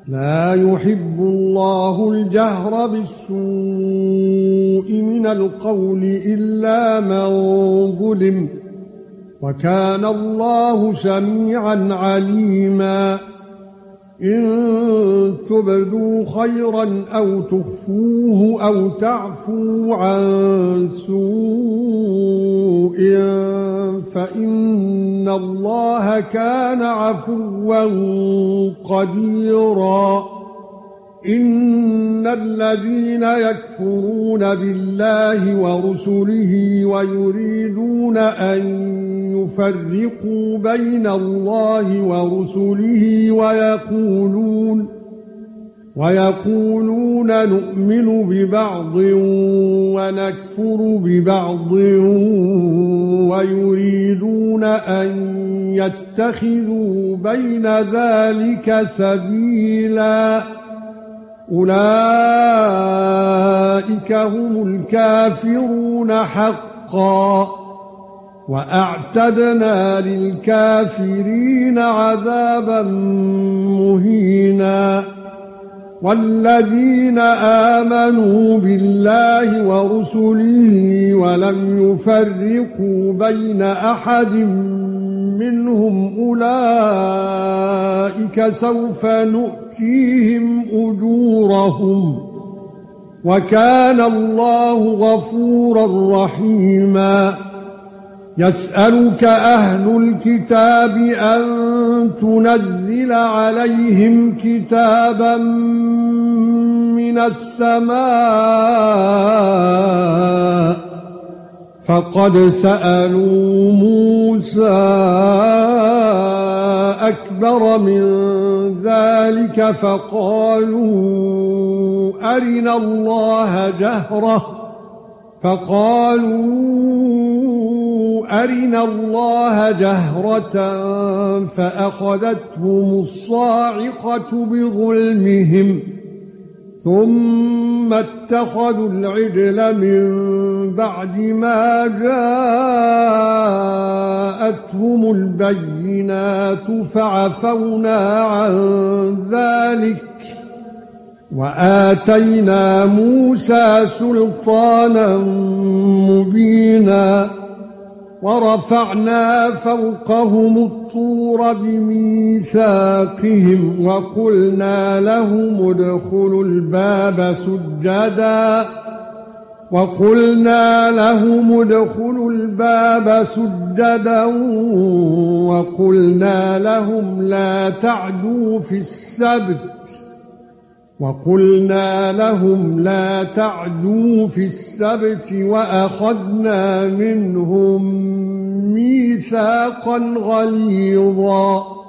لا يحب الله الجهر بالسوء من القول إلا من ظلم وكان الله سميعا عليما إن تبدوا خيرا أو تخفوه أو تعفوا عن سوء فإن الله كان عفوا قديرا إن الذين يكفرون بالله ورسله ويريدون أن يفرقوا بين الله ورسله ويقولون نؤمن ببعض ونكفر ببعض ويريدون أن يتخذوا بين ذلك سبيلا أولئك هم الكافرون حقا وأعتدنا للكافرين عذابا مهينا والذين آمنوا بالله ورسله ولم يفرقوا بين أحد منهم أولئك سوف نؤتيهم أجورهم وكان الله غفورا رحيما يسألك أهل الكتاب أن تنزل عليهم كتابا من السماء فقد سألوا موسى أكبر من ذلك فقالوا أرنا الله جهرة فأخذتهم الصاعقة بظلمهم ثم اتخذوا العجل من بعد ما جاءتهم البينات فعفونا عن ذلك وآتينا موسى سلطانا مبينا ورفعنا فوقهم الطور بميثاقهم وقلنا لهم ادخلوا الباب سجدا وقلنا لهم لا تعدوا في السبت وأخذنا منهم ميثاقا غليظا